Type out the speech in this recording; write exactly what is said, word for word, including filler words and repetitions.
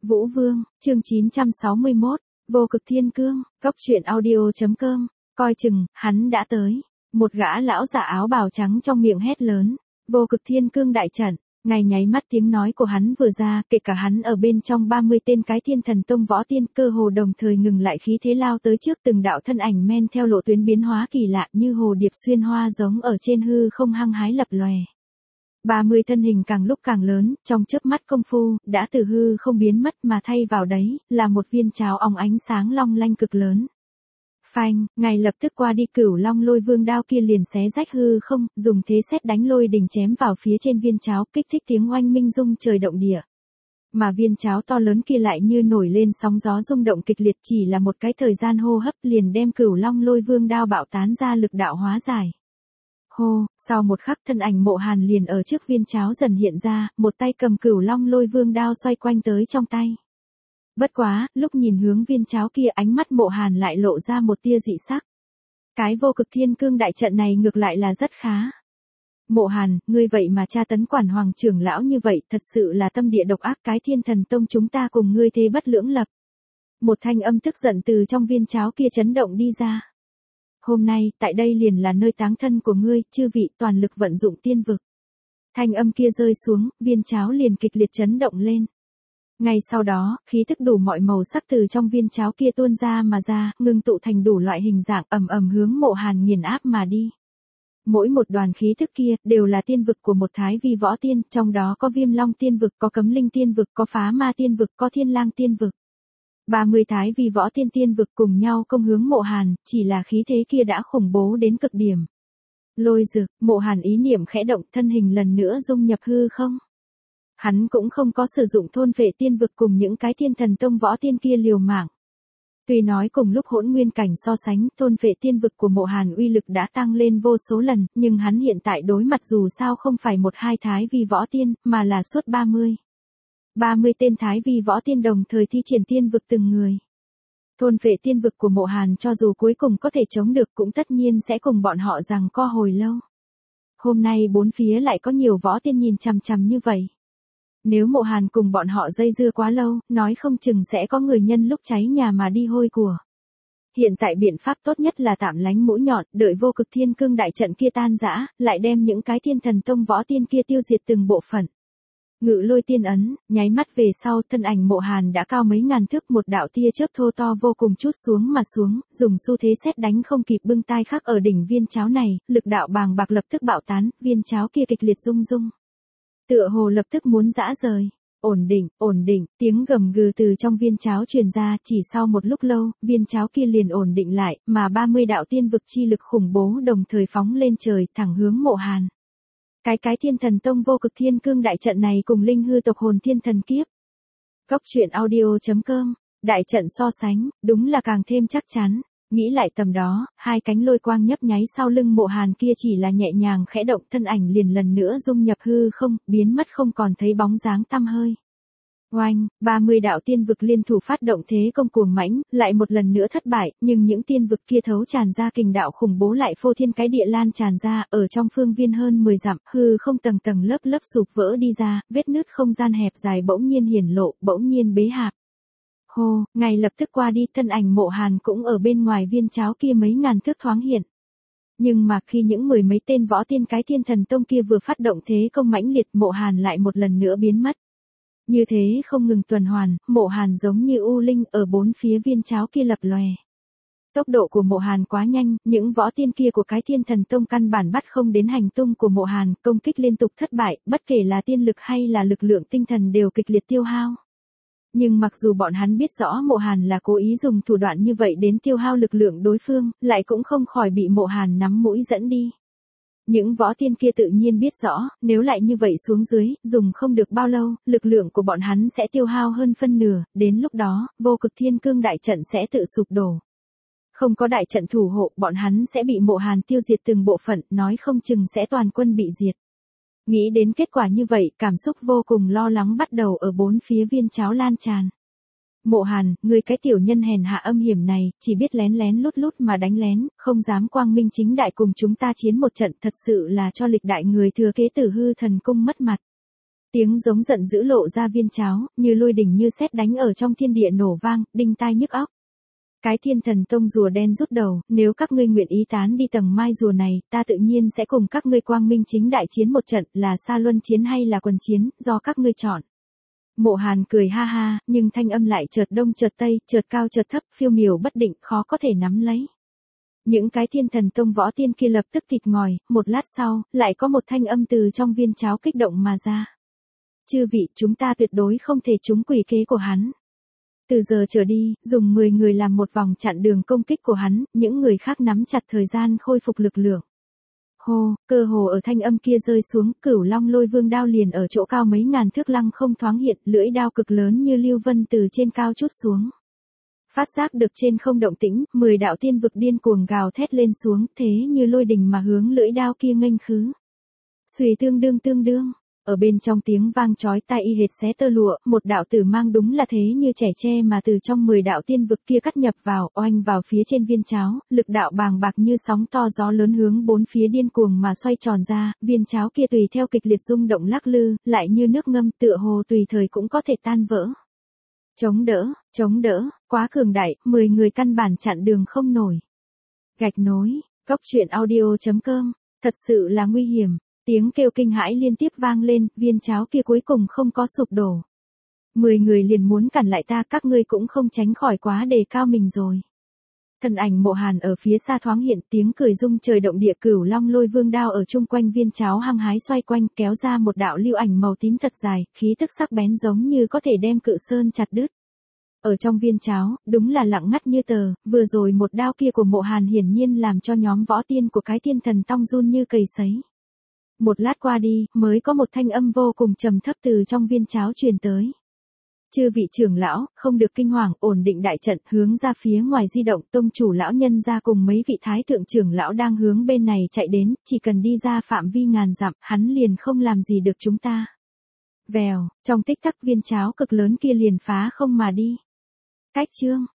Vũ Vương, chương chín trăm sáu mươi mốt, Vô Cực Thiên Cương, Cốc truyện audio.com, coi chừng, hắn đã tới. Một gã lão giả áo bào trắng trong miệng hét lớn, Vô Cực Thiên Cương đại trận. Ngay nháy mắt tiếng nói của hắn vừa ra, kể cả hắn ở bên trong ba mươi tên cái Thiên Thần Tông võ tiên cơ hồ đồng thời ngừng lại khí thế lao tới trước, từng đạo thân ảnh men theo lộ tuyến biến hóa kỳ lạ như hồ điệp xuyên hoa giống ở trên hư không hăng hái lập lòe. ba mươi thân hình càng lúc càng lớn, trong chớp mắt công phu, đã từ hư không biến mất mà thay vào đấy, là một viên cháo óng ánh sáng long lanh cực lớn. Phanh, ngay lập tức qua đi Cửu Long Lôi Vương đao kia liền xé rách hư không, dùng thế sét đánh lôi đỉnh chém vào phía trên viên cháo, kích thích tiếng oanh minh rung trời động địa. Mà viên cháo to lớn kia lại như nổi lên sóng gió rung động kịch liệt, chỉ là một cái thời gian hô hấp liền đem Cửu Long Lôi Vương đao bạo tán ra lực đạo hóa giải. Hô, sau một khắc thân ảnh Mộ Hàn liền ở trước viên cháo dần hiện ra, một tay cầm Cửu Long Lôi Vương đao xoay quanh tới trong tay. Bất quá, lúc nhìn hướng viên cháo kia ánh mắt Mộ Hàn lại lộ ra một tia dị sắc. Cái Vô Cực Thiên Cương đại trận này ngược lại là rất khá. Mộ Hàn, ngươi vậy mà tra tấn quản hoàng trưởng lão như vậy, thật sự là tâm địa độc ác, cái Thiên Thần Tông chúng ta cùng ngươi thế bất lưỡng lập. Một thanh âm tức giận từ trong viên cháo kia chấn động đi ra. Hôm nay, tại đây liền là nơi táng thân của ngươi, chư vị toàn lực vận dụng tiên vực. Thanh âm kia rơi xuống, viên cháo liền kịch liệt chấn động lên. Ngay sau đó, khí thức đủ mọi màu sắc từ trong viên cháo kia tuôn ra mà ra, ngưng tụ thành đủ loại hình dạng ầm ầm hướng Mộ Hàn nghiền áp mà đi. Mỗi một đoàn khí thức kia, đều là tiên vực của một thái vi võ tiên, trong đó có Viêm Long tiên vực, có Cấm Linh tiên vực, có Phá Ma tiên vực, có Thiên Lang tiên vực. ba mươi thái vi võ tiên tiên vực cùng nhau công hướng Mộ Hàn, chỉ là khí thế kia đã khủng bố đến cực điểm. Lôi Dực, Mộ Hàn ý niệm khẽ động, thân hình lần nữa dung nhập hư không. Hắn cũng không có sử dụng thôn phệ tiên vực cùng những cái Thiên Thần Tông võ tiên kia liều mạng. Tuy nói cùng lúc hỗn nguyên cảnh so sánh, thôn phệ tiên vực của Mộ Hàn uy lực đã tăng lên vô số lần, nhưng hắn hiện tại đối mặt dù sao không phải một hai thái vi võ tiên, mà là suốt ba mươi. ba mươi tên thái vi võ tiên đồng thời thi triển tiên vực từng người. Thôn phệ tiên vực của Mộ Hàn cho dù cuối cùng có thể chống được cũng tất nhiên sẽ cùng bọn họ giằng co hồi lâu. Hôm nay bốn phía lại có nhiều võ tiên nhìn chằm chằm như vậy. Nếu Mộ Hàn cùng bọn họ dây dưa quá lâu, nói không chừng sẽ có người nhân lúc cháy nhà mà đi hôi của. Hiện tại biện pháp tốt nhất là tạm lánh mũi nhọn, đợi Vô Cực Thiên Cương đại trận kia tan rã, lại đem những cái Thiên Thần Tông võ tiên kia tiêu diệt từng bộ phận. Ngự Lôi tiên ấn, nháy mắt về sau, thân ảnh Mộ Hàn đã cao mấy ngàn thước, một đạo tia chớp thô to vô cùng chút xuống mà xuống, dùng xu thế sét đánh không kịp bưng tai khắc ở đỉnh viên cháo này, lực đạo bàng bạc lập tức bạo tán, viên cháo kia kịch liệt rung rung. Tựa hồ lập tức muốn giã rời. Ổn định, ổn định, tiếng gầm gừ từ trong viên cháo truyền ra, chỉ sau một lúc lâu, viên cháo kia liền ổn định lại, mà ba mươi đạo tiên vực chi lực khủng bố đồng thời phóng lên trời, thẳng hướng Mộ Hàn. Cái cái Thiên Thần Tông Vô Cực Thiên Cương đại trận này cùng linh hư tộc hồn thiên thần kiếp. Cốc truyện audio.com, đại trận so sánh, đúng là càng thêm chắc chắn. Nghĩ lại tầm đó, hai cánh lôi quang nhấp nháy sau lưng Mộ Hàn kia chỉ là nhẹ nhàng khẽ động, thân ảnh liền lần nữa dung nhập hư không, biến mất không còn thấy bóng dáng tăm hơi. Oanh, ba mươi đạo tiên vực liên thủ phát động thế công cuồng mãnh, lại một lần nữa thất bại, nhưng những tiên vực kia thấu tràn ra kình đạo khủng bố lại phô thiên cái địa lan tràn ra, ở trong phương viên hơn mười dặm, hư không tầng tầng lớp lớp sụp vỡ đi ra, vết nứt không gian hẹp dài bỗng nhiên hiển lộ, bỗng nhiên bế hạp. Hô, ngay lập tức qua đi, thân ảnh Mộ Hàn cũng ở bên ngoài viên cháo kia mấy ngàn thước thoáng hiện. Nhưng mà khi những mười mấy tên võ tiên cái Thiên Thần Tông kia vừa phát động thế công mãnh liệt, Mộ Hàn lại một lần nữa biến mất. Như thế không ngừng tuần hoàn, Mộ Hàn giống như u linh ở bốn phía viên cháo kia lập lòe. Tốc độ của Mộ Hàn quá nhanh, những võ tiên kia của cái Thiên Thần Tông căn bản bắt không đến hành tung của Mộ Hàn, công kích liên tục thất bại, bất kể là tiên lực hay là lực lượng tinh thần đều kịch liệt tiêu hao. Nhưng mặc dù bọn hắn biết rõ Mộ Hàn là cố ý dùng thủ đoạn như vậy đến tiêu hao lực lượng đối phương, lại cũng không khỏi bị Mộ Hàn nắm mũi dẫn đi. Những võ tiên kia tự nhiên biết rõ, nếu lại như vậy xuống dưới, dùng không được bao lâu, lực lượng của bọn hắn sẽ tiêu hao hơn phân nửa, đến lúc đó, Vô Cực Thiên Cương đại trận sẽ tự sụp đổ. Không có đại trận thủ hộ, bọn hắn sẽ bị Mộ Hàn tiêu diệt từng bộ phận, nói không chừng sẽ toàn quân bị diệt. Nghĩ đến kết quả như vậy, cảm xúc vô cùng lo lắng bắt đầu ở bốn phía viên cháo lan tràn. Mộ Hàn, ngươi cái tiểu nhân hèn hạ âm hiểm này, chỉ biết lén lén lút lút mà đánh lén, không dám quang minh chính đại cùng chúng ta chiến một trận, thật sự là cho lịch đại người thừa kế Tử Hư Thần Cung mất mặt. Tiếng giống giận dữ lộ ra viên cháo, như lôi đình như sét đánh ở trong thiên địa nổ vang, đinh tai nhức óc. Cái thiên thần tông rùa đen rút đầu, nếu các ngươi nguyện ý tán đi tầng mai rùa này, ta tự nhiên sẽ cùng các ngươi quang minh chính đại chiến một trận, là xa luân chiến hay là quần chiến, do các ngươi chọn. Mộ Hàn cười ha ha, nhưng thanh âm lại chợt đông chợt tây, chợt cao chợt thấp, phiêu miểu bất định, khó có thể nắm lấy. Những cái thiên thần tông võ tiên kia lập tức thịt ngòi, một lát sau, lại có một thanh âm từ trong viên cháo kích động mà ra. Chư vị, chúng ta tuyệt đối không thể trúng quỷ kế của hắn. Từ giờ trở đi, dùng mười người làm một vòng chặn đường công kích của hắn, những người khác nắm chặt thời gian khôi phục lực lượng. Hô, cơ hồ ở thanh âm kia rơi xuống, Cửu Long Lôi Vương đao liền ở chỗ cao mấy ngàn thước lăng không thoáng hiện, lưỡi đao cực lớn như lưu vân từ trên cao trút xuống. Phát giác được trên không động tĩnh, mười đạo tiên vực điên cuồng gào thét lên xuống, thế như lôi đình mà hướng lưỡi đao kia nghênh khứ. Xuy tương đương tương đương, ở bên trong tiếng vang chói tai y hệt xé tơ lụa, một đạo tử mang đúng là thế như trẻ tre mà từ trong mười đạo tiên vực kia cắt nhập vào, oanh vào phía trên viên cháo, lực đạo bàng bạc như sóng to gió lớn hướng bốn phía điên cuồng mà xoay tròn ra, viên cháo kia tùy theo kịch liệt rung động lắc lư, lại như nước ngâm tựa hồ tùy thời cũng có thể tan vỡ. Chống đỡ, chống đỡ, quá cường đại, mười người căn bản chặn đường không nổi. Gạch nối, góc truyện audio chấm com, thật sự là nguy hiểm. Tiếng kêu kinh hãi liên tiếp vang lên, viên cháo kia cuối cùng không có sụp đổ. Mười người liền muốn cản lại ta, các ngươi cũng không tránh khỏi quá đề cao mình rồi. Thân ảnh Mộ Hàn ở phía xa thoáng hiện, tiếng cười rung trời động địa, Cửu Long Lôi Vương đao ở chung quanh viên cháo hăng hái xoay quanh, kéo ra một đạo lưu ảnh màu tím thật dài, khí tức sắc bén giống như có thể đem cự sơn chặt đứt. Ở trong viên cháo, đúng là lặng ngắt như tờ, vừa rồi một đao kia của Mộ Hàn hiển nhiên làm cho nhóm võ tiên của cái thiên thần tông run như cầy sấy. Một lát qua đi, mới có một thanh âm vô cùng trầm thấp từ trong viên cháo truyền tới. Chư vị trưởng lão, không được kinh hoàng, ổn định đại trận, hướng ra phía ngoài di động, tông chủ lão nhân ra cùng mấy vị thái thượng trưởng lão đang hướng bên này chạy đến, chỉ cần đi ra phạm vi ngàn dặm, hắn liền không làm gì được chúng ta. Vèo, trong tích tắc viên cháo cực lớn kia liền phá không mà đi. Cách chương